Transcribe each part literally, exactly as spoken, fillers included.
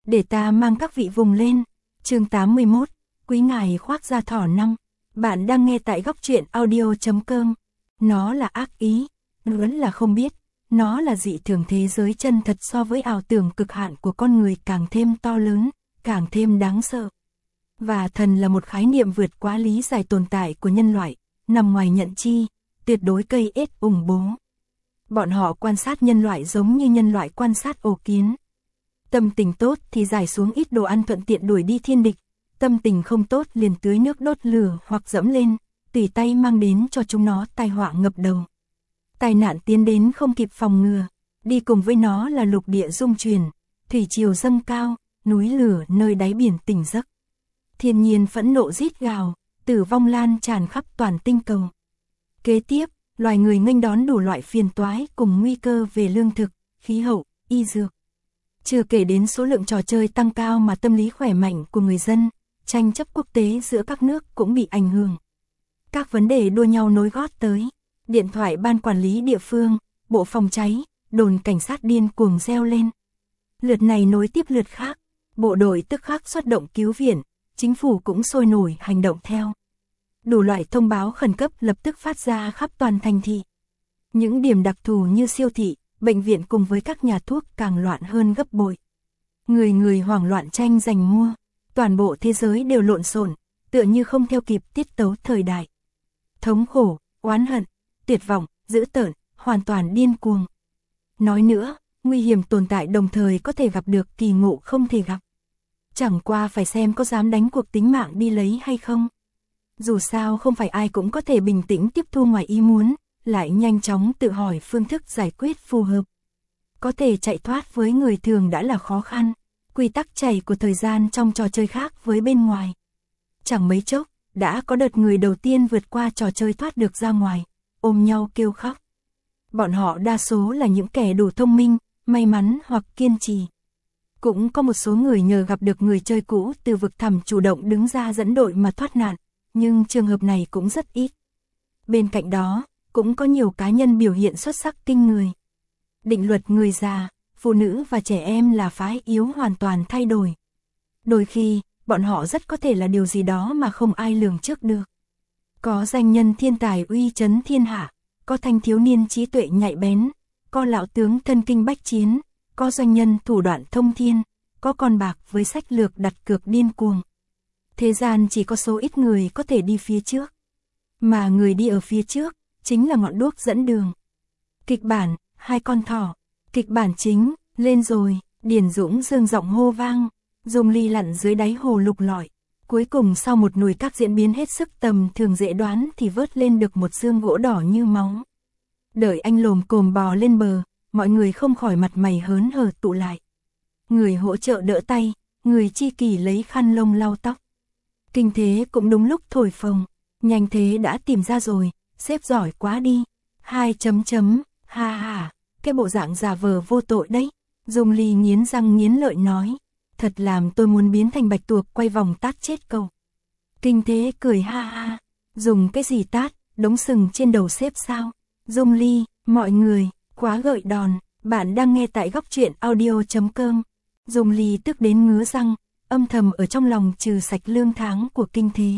để ta mang các vị vùng lên. Chương tám mươi mốt, quý ngài khoác da thỏ năm. Bạn đang nghe tại góc truyện audio chấm com. Nó là ác ý, vẫn là không biết. Nó là dị thường thế giới chân thật so với ảo tưởng cực hạn của con người càng thêm to lớn, càng thêm đáng sợ. Và thần là một khái niệm vượt quá lý giải tồn tại của nhân loại, nằm ngoài nhận chi, tuyệt đối cây ết ủng bố. Bọn họ quan sát nhân loại giống như nhân loại quan sát ổ kiến. Tâm tình tốt thì giải xuống ít đồ ăn thuận tiện đuổi đi thiên địch, tâm tình không tốt liền tưới nước đốt lửa hoặc dẫm lên, tùy tay mang đến cho chúng nó tai họa ngập đầu. Tai nạn tiến đến không kịp phòng ngừa, đi cùng với nó là lục địa rung chuyển, thủy triều dâng cao, núi lửa nơi đáy biển tỉnh giấc. Thiên nhiên phẫn nộ rít gào, tử vong lan tràn khắp toàn tinh cầu. Kế tiếp, loài người nghênh đón đủ loại phiền toái cùng nguy cơ về lương thực, khí hậu, y dược. Chưa kể đến số lượng trò chơi tăng cao mà tâm lý khỏe mạnh của người dân, tranh chấp quốc tế giữa các nước cũng bị ảnh hưởng. Các vấn đề đua nhau nối gót tới, điện thoại ban quản lý địa phương, bộ phòng cháy, đồn cảnh sát điên cuồng reo lên. Lượt này nối tiếp lượt khác, bộ đội tức khắc xuất động cứu viện, chính phủ cũng sôi nổi hành động theo. Đủ loại thông báo khẩn cấp lập tức phát ra khắp toàn thành thị. Những điểm đặc thù như siêu thị, bệnh viện cùng với các nhà thuốc càng loạn hơn gấp bội. Người người hoảng loạn tranh giành mua, toàn bộ thế giới đều lộn xộn, tựa như không theo kịp tiết tấu thời đại. Thống khổ, oán hận, tuyệt vọng, dữ tợn, hoàn toàn điên cuồng. Nói nữa, nguy hiểm tồn tại đồng thời có thể gặp được, kỳ ngộ không thể gặp. Chẳng qua phải xem có dám đánh cuộc tính mạng đi lấy hay không. Dù sao không phải ai cũng có thể bình tĩnh tiếp thu ngoài ý muốn, lại nhanh chóng tự hỏi phương thức giải quyết phù hợp. Có thể chạy thoát với người thường đã là khó khăn, quy tắc chảy của thời gian trong trò chơi khác với bên ngoài. Chẳng mấy chốc, đã có đợt người đầu tiên vượt qua trò chơi thoát được ra ngoài, ôm nhau kêu khóc. Bọn họ đa số là những kẻ đủ thông minh, may mắn hoặc kiên trì. Cũng có một số người nhờ gặp được người chơi cũ từ vực thẳm chủ động đứng ra dẫn đội mà thoát nạn, nhưng trường hợp này cũng rất ít. Bên cạnh đó, cũng có nhiều cá nhân biểu hiện xuất sắc kinh người. Định luật người già, phụ nữ và trẻ em là phái yếu hoàn toàn thay đổi. Đôi khi, bọn họ rất có thể là điều gì đó mà không ai lường trước được. Có danh nhân thiên tài uy chấn thiên hạ, có thanh thiếu niên trí tuệ nhạy bén, có lão tướng thân kinh bách chiến, có doanh nhân thủ đoạn thông thiên, có con bạc với sách lược đặt cược điên cuồng. Thế gian chỉ có số ít người có thể đi phía trước, mà người đi ở phía trước chính là ngọn đuốc dẫn đường. Kịch bản, hai con thỏ. Kịch bản chính, lên rồi, Điền Dũng dương giọng hô vang, Dung Ly lặn dưới đáy hồ lục lọi. Cuối cùng sau một nùi các diễn biến hết sức tầm thường dễ đoán thì vớt lên được một xương gỗ đỏ như máu. Đợi anh lồm cồm bò lên bờ, mọi người không khỏi mặt mày hớn hở tụ lại. Người hỗ trợ đỡ tay, người chi kỷ lấy khăn lông lau tóc. Kinh Thế cũng đúng lúc thổi phồng, nhanh thế đã tìm ra rồi, xếp giỏi quá đi. Hai chấm chấm, ha ha, cái bộ dạng giả vờ vô tội đấy. Dung Ly nghiến răng nghiến lợi nói, thật làm tôi muốn biến thành bạch tuộc quay vòng tát chết cậu. Kinh Thế cười ha ha, dùng cái gì tát, đống sừng trên đầu xếp sao? Dung Ly, mọi người, quá gợi đòn, bạn đang nghe tại góc truyện audio chấm com. Dung Ly tức đến ngứa răng, âm thầm ở trong lòng trừ sạch lương tháng của Kinh Thế.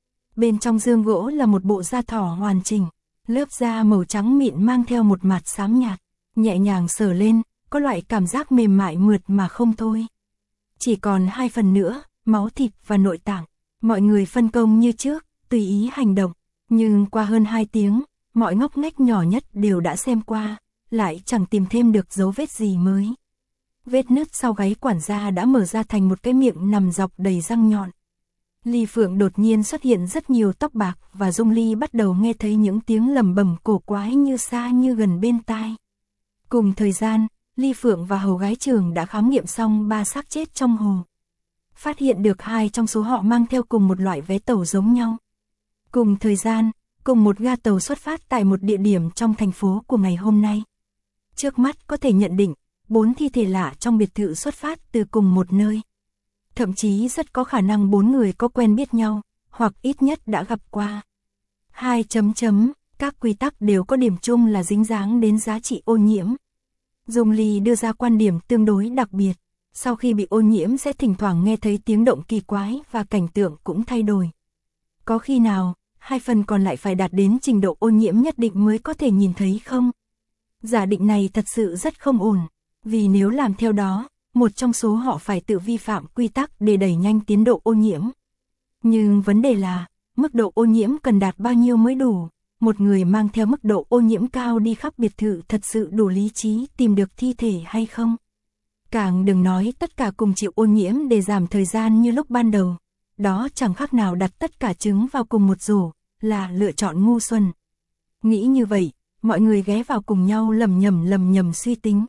Bên trong dương gỗ là một bộ da thỏ hoàn chỉnh, lớp da màu trắng mịn mang theo một mạt xám nhạt, nhẹ nhàng sờ lên, có loại cảm giác mềm mại mượt mà không thôi. Chỉ còn hai phần nữa, máu thịt và nội tạng, mọi người phân công như trước, tùy ý hành động, nhưng qua hơn hai tiếng, mọi ngóc ngách nhỏ nhất đều đã xem qua, lại chẳng tìm thêm được dấu vết gì mới. Vết nứt sau gáy quản gia đã mở ra thành một cái miệng nằm dọc đầy răng nhọn. Ly Phượng đột nhiên xuất hiện rất nhiều tóc bạc và Dung Ly bắt đầu nghe thấy những tiếng lầm bầm cổ quái như xa như gần bên tai. Cùng thời gian, Ly Phượng và hầu gái trưởng đã khám nghiệm xong ba xác chết trong hồ. Phát hiện được hai trong số họ mang theo cùng một loại vé tàu giống nhau. Cùng thời gian, cùng một ga tàu xuất phát tại một địa điểm trong thành phố của ngày hôm nay. Trước mắt có thể nhận định, bốn thi thể lạ trong biệt thự xuất phát từ cùng một nơi. Thậm chí rất có khả năng bốn người có quen biết nhau, hoặc ít nhất đã gặp qua. Hai chấm chấm, các quy tắc đều có điểm chung là dính dáng đến giá trị ô nhiễm. Dung Ly đưa ra quan điểm tương đối đặc biệt. Sau khi bị ô nhiễm sẽ thỉnh thoảng nghe thấy tiếng động kỳ quái và cảnh tượng cũng thay đổi. Có khi nào, hai phần còn lại phải đạt đến trình độ ô nhiễm nhất định mới có thể nhìn thấy không? Giả định này thật sự rất không ổn, vì nếu làm theo đó, một trong số họ phải tự vi phạm quy tắc để đẩy nhanh tiến độ ô nhiễm. Nhưng vấn đề là, mức độ ô nhiễm cần đạt bao nhiêu mới đủ? Một người mang theo mức độ ô nhiễm cao đi khắp biệt thự thật sự đủ lý trí tìm được thi thể hay không? Càng đừng nói tất cả cùng chịu ô nhiễm để giảm thời gian như lúc ban đầu. Đó chẳng khác nào đặt tất cả trứng vào cùng một rổ, là lựa chọn ngu xuẩn. Nghĩ như vậy, mọi người ghé vào cùng nhau lầm nhầm lầm nhầm suy tính.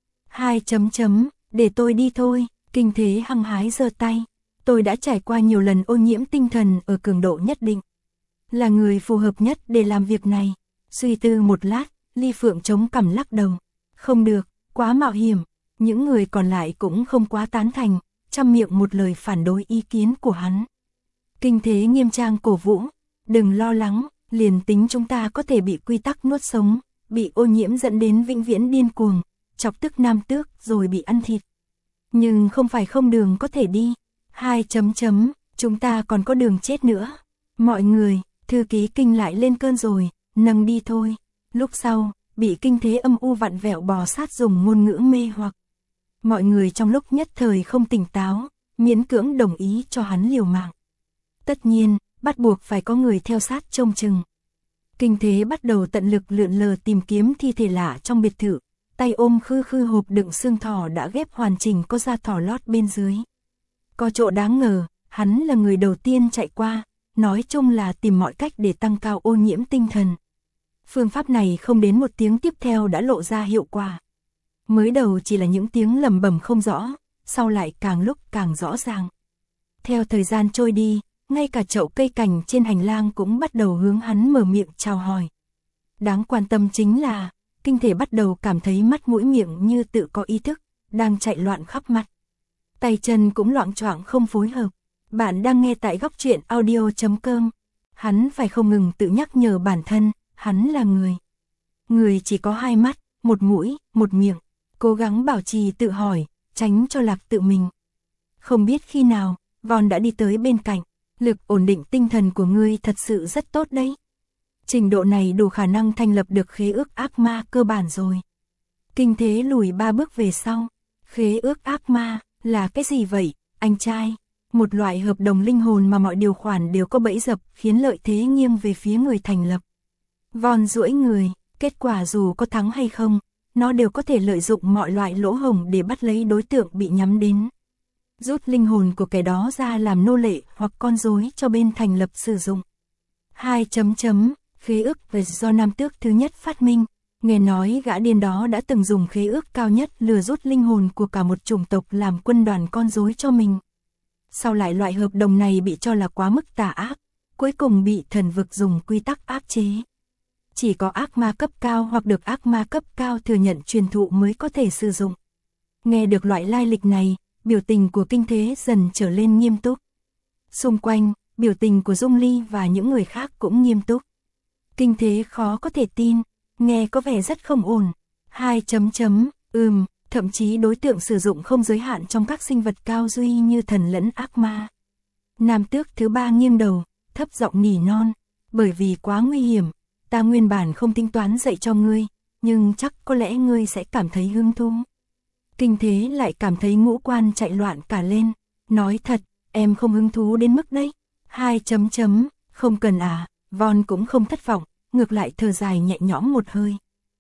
Hai chấm chấm, để tôi đi thôi, Kinh Thế hăng hái giơ tay. Tôi đã trải qua nhiều lần ô nhiễm tinh thần ở cường độ nhất định. Là người phù hợp nhất để làm việc này. Suy tư một lát, Ly Phượng chống cằm lắc đầu. Không được, quá mạo hiểm. Những người còn lại cũng không quá tán thành, trăm miệng một lời phản đối ý kiến của hắn. Kinh Thế nghiêm trang cổ vũ. Đừng lo lắng, liền tính chúng ta có thể bị quy tắc nuốt sống, bị ô nhiễm dẫn đến vĩnh viễn điên cuồng, chọc tức nam tước rồi bị ăn thịt. Nhưng không phải không đường có thể đi. Hai chấm chấm, chúng ta còn có đường chết nữa. Mọi người, thư ký Kinh lại lên cơn rồi, nâng đi thôi. Lúc sau, bị Kinh Thế âm u vặn vẹo bò sát dùng ngôn ngữ mê hoặc. Mọi người trong lúc nhất thời không tỉnh táo, miễn cưỡng đồng ý cho hắn liều mạng. Tất nhiên, bắt buộc phải có người theo sát trông chừng. Kinh Thế bắt đầu tận lực lượn lờ tìm kiếm thi thể lạ trong biệt thự, tay ôm khư khư hộp đựng xương thỏ đã ghép hoàn chỉnh có da thỏ lót bên dưới. Có chỗ đáng ngờ, hắn là người đầu tiên chạy qua, nói chung là tìm mọi cách để tăng cao ô nhiễm tinh thần. Phương pháp này không đến một tiếng tiếp theo đã lộ ra hiệu quả. Mới đầu chỉ là những tiếng lầm bầm không rõ, sau lại càng lúc càng rõ ràng. Theo thời gian trôi đi, ngay cả chậu cây cảnh trên hành lang cũng bắt đầu hướng hắn mở miệng chào hỏi. Đáng quan tâm chính là, Kinh Thể bắt đầu cảm thấy mắt mũi miệng như tự có ý thức, đang chạy loạn khắp mặt. Tay chân cũng loạng choạng không phối hợp. Bạn đang nghe tại góc truyện audio chấm com. Hắn phải không ngừng tự nhắc nhở bản thân, hắn là người. Người chỉ có hai mắt, một mũi, một miệng. Cố gắng bảo trì tự hỏi, tránh cho lạc tự mình. Không biết khi nào, Von đã đi tới bên cạnh. Lực ổn định tinh thần của ngươi thật sự rất tốt đấy. Trình độ này đủ khả năng thành lập được khế ước ác ma cơ bản rồi. Kinh Thế lùi ba bước về sau. Khế ước ác ma là cái gì vậy, anh trai? Một loại hợp đồng linh hồn mà mọi điều khoản đều có bẫy dập, khiến lợi thế nghiêng về phía người thành lập. Von duỗi người, kết quả dù có thắng hay không, nó đều có thể lợi dụng mọi loại lỗ hổng để bắt lấy đối tượng bị nhắm đến. Rút linh hồn của kẻ đó ra làm nô lệ hoặc con rối cho bên thành lập sử dụng. Hai chấm chấm, khế ước về do nam tước thứ nhất phát minh. Nghe nói gã điên đó đã từng dùng khế ước cao nhất lừa rút linh hồn của cả một chủng tộc làm quân đoàn con rối cho mình. Sau lại loại hợp đồng này bị cho là quá mức tà ác, cuối cùng bị thần vực dùng quy tắc áp chế. Chỉ có ác ma cấp cao hoặc được ác ma cấp cao thừa nhận truyền thụ mới có thể sử dụng. Nghe được loại lai lịch này, biểu tình của Kinh Thế dần trở lên nghiêm túc. Xung quanh, biểu tình của Dung Ly và những người khác cũng nghiêm túc. Kinh Thế khó có thể tin, nghe có vẻ rất không ổn. Hai chấm chấm, ừm, thậm chí đối tượng sử dụng không giới hạn trong các sinh vật cao duy như thần lẫn ác ma. Nam tước thứ ba nghiêng đầu, thấp giọng nỉ non, bởi vì quá nguy hiểm, ta nguyên bản không tính toán dạy cho ngươi, nhưng chắc có lẽ ngươi sẽ cảm thấy hứng thú. Kinh Thế lại cảm thấy ngũ quan chạy loạn cả lên, nói thật, em không hứng thú đến mức đấy. Hai chấm chấm, không cần à, Von cũng không thất vọng, ngược lại thở dài nhẹ nhõm một hơi.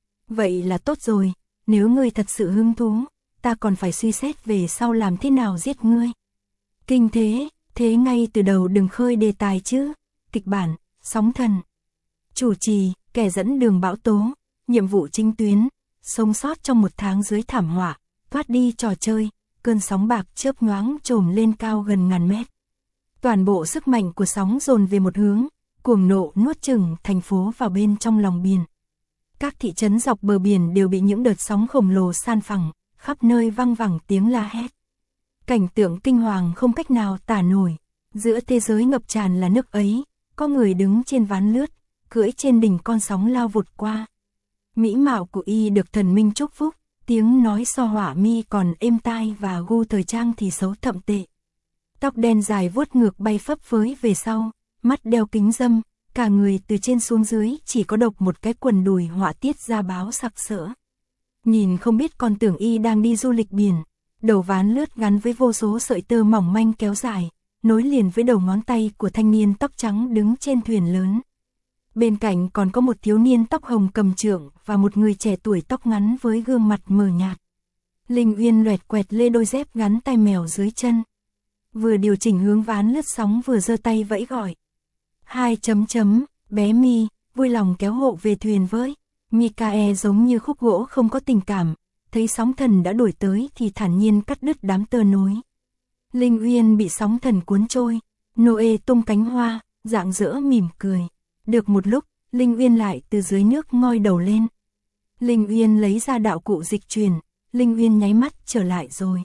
Vậy là tốt rồi, nếu ngươi thật sự hứng thú, ta còn phải suy xét về sau làm thế nào giết ngươi. Kinh Thế, thế ngay từ đầu đừng khơi đề tài chứ. Kịch bản, Sóng Thần. Chủ trì, kẻ dẫn đường Bão Tố. Nhiệm vụ chính tuyến, sống sót trong một tháng dưới thảm họa, thoát đi trò chơi, cơn sóng bạc chớp nhoáng trồm lên cao gần ngàn mét. Toàn bộ sức mạnh của sóng dồn về một hướng, cuồng nộ nuốt chửng thành phố vào bên trong lòng biển. Các thị trấn dọc bờ biển đều bị những đợt sóng khổng lồ san phẳng, khắp nơi vang vẳng tiếng la hét. Cảnh tượng kinh hoàng không cách nào tả nổi, giữa thế giới ngập tràn là nước ấy, có người đứng trên ván lướt, cưỡi trên đỉnh con sóng lao vụt qua. Mỹ mạo của y được thần minh chúc phúc, tiếng nói so hỏa mi còn êm tai và gu thời trang thì xấu thậm tệ. Tóc đen dài vuốt ngược bay phấp phới về sau, mắt đeo kính râm, cả người từ trên xuống dưới chỉ có độc một cái quần đùi họa tiết da báo sặc sỡ. Nhìn không biết còn tưởng y đang đi du lịch biển, đầu ván lướt gắn với vô số sợi tơ mỏng manh kéo dài, nối liền với đầu ngón tay của thanh niên tóc trắng đứng trên thuyền lớn. Bên cạnh còn có một thiếu niên tóc hồng cầm trượng và một người trẻ tuổi tóc ngắn với gương mặt mờ nhạt. Linh Uyên loẹt quẹt lê đôi dép gắn tai mèo dưới chân. Vừa điều chỉnh hướng ván lướt sóng vừa giơ tay vẫy gọi. Hai chấm chấm, bé Mi, vui lòng kéo hộ về thuyền với. Mikae giống như khúc gỗ không có tình cảm, thấy sóng thần đã đuổi tới thì thản nhiên cắt đứt đám tơ nối. Linh Uyên bị sóng thần cuốn trôi, Noe tung cánh hoa, rạng rỡ mỉm cười. Được một lúc, Linh Uyên lại từ dưới nước ngoi đầu lên. Linh Uyên lấy ra đạo cụ dịch truyền, Linh Uyên nháy mắt trở lại rồi.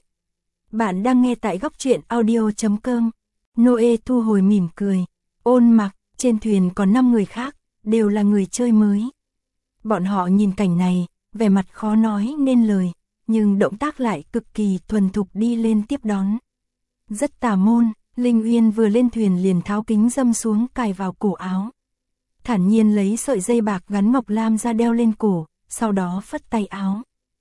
Bạn đang nghe tại góc truyện audio chấm com. Noe thu hồi mỉm cười. Ôn Mặc, trên thuyền còn năm người khác, đều là người chơi mới. Bọn họ nhìn cảnh này, vẻ mặt khó nói nên lời, nhưng động tác lại cực kỳ thuần thục đi lên tiếp đón. Rất tà môn, Linh Uyên vừa lên thuyền liền tháo kính râm xuống cài vào cổ áo. Thản nhiên lấy sợi dây bạc gắn ngọc lam ra đeo lên cổ, sau đó phất tay áo.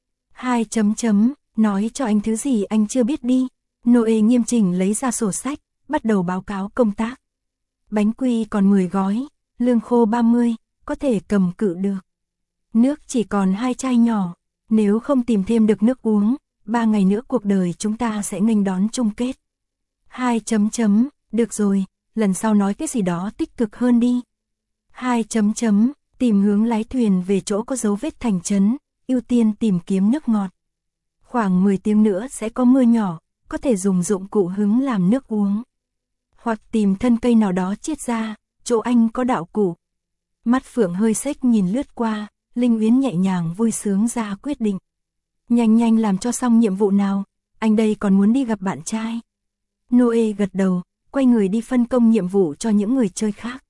Hai chấm chấm, nói cho anh thứ gì anh chưa biết đi. Noe nghiêm chỉnh lấy ra sổ sách, bắt đầu báo cáo công tác. Bánh quy còn mười gói, lương khô ba mươi, có thể cầm cự được. Nước chỉ còn hai chai nhỏ, nếu không tìm thêm được nước uống, ba ngày nữa cuộc đời chúng ta sẽ nghênh đón chung kết. Hai chấm chấm, được rồi, lần sau nói cái gì đó tích cực hơn đi. Hai chấm chấm, tìm hướng lái thuyền về chỗ có dấu vết thành trấn, ưu tiên tìm kiếm nước ngọt. Khoảng mười tiếng nữa sẽ có mưa nhỏ, có thể dùng dụng cụ hứng làm nước uống. Hoặc tìm thân cây nào đó chiết ra, chỗ anh có đạo cụ. Mắt Phượng hơi xếch nhìn lướt qua, Linh Uyên nhẹ nhàng vui sướng ra quyết định. Nhanh nhanh làm cho xong nhiệm vụ nào, anh đây còn muốn đi gặp bạn trai. Noe gật đầu, quay người đi phân công nhiệm vụ cho những người chơi khác.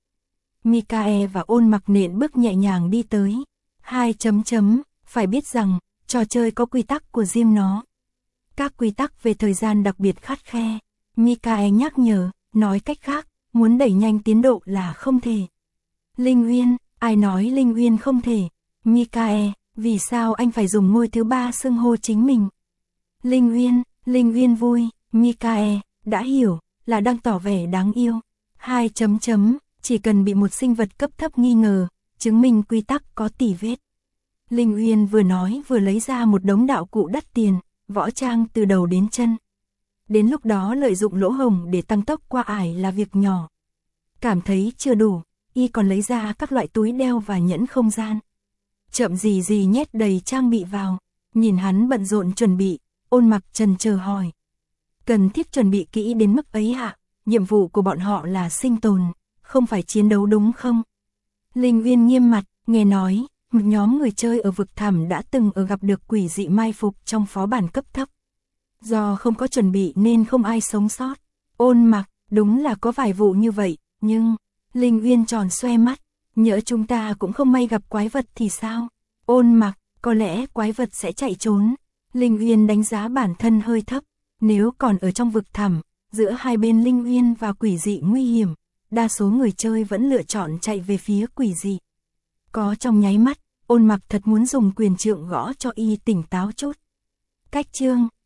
Mikae và Ôn Mặc nện bước nhẹ nhàng đi tới. Hai chấm chấm, phải biết rằng, trò chơi có quy tắc của riêng nó. Các quy tắc về thời gian đặc biệt khắt khe. Mikae nhắc nhở, nói cách khác, muốn đẩy nhanh tiến độ là không thể. Linh Uyên, ai nói Linh Uyên không thể? Mikae, vì sao anh phải dùng ngôi thứ ba xưng hô chính mình? Linh Uyên, Linh Uyên vui, Mikae, đã hiểu, là đang tỏ vẻ đáng yêu. Hai chấm chấm, chỉ cần bị một sinh vật cấp thấp nghi ngờ, chứng minh quy tắc có tỉ vết. Linh Uyên vừa nói vừa lấy ra một đống đạo cụ đắt tiền, võ trang từ đầu đến chân. Đến lúc đó lợi dụng lỗ hổng để tăng tốc qua ải là việc nhỏ. Cảm thấy chưa đủ, y còn lấy ra các loại túi đeo và nhẫn không gian. Chậm gì gì nhét đầy trang bị vào, nhìn hắn bận rộn chuẩn bị, Ôn Mặc chần chờ hỏi. Cần thiết chuẩn bị kỹ đến mức ấy hả? Nhiệm vụ của bọn họ là sinh tồn, không phải chiến đấu đúng không? Linh Uyên nghiêm mặt, nghe nói, một nhóm người chơi ở vực thẳm đã từng ở gặp được quỷ dị mai phục trong phó bản cấp thấp. Do không có chuẩn bị nên không ai sống sót. Ôn Mặc, đúng là có vài vụ như vậy, nhưng... Linh Uyên tròn xoe mắt, nhỡ chúng ta cũng không may gặp quái vật thì sao? Ôn Mặc, có lẽ quái vật sẽ chạy trốn. Linh Uyên đánh giá bản thân hơi thấp, nếu còn ở trong vực thẳm, giữa hai bên Linh Uyên và quỷ dị nguy hiểm, đa số người chơi vẫn lựa chọn chạy về phía quỷ dị. Có trong nháy mắt, Ôn Mặc thật muốn dùng quyền trượng gõ cho y tỉnh táo chút. Cách chương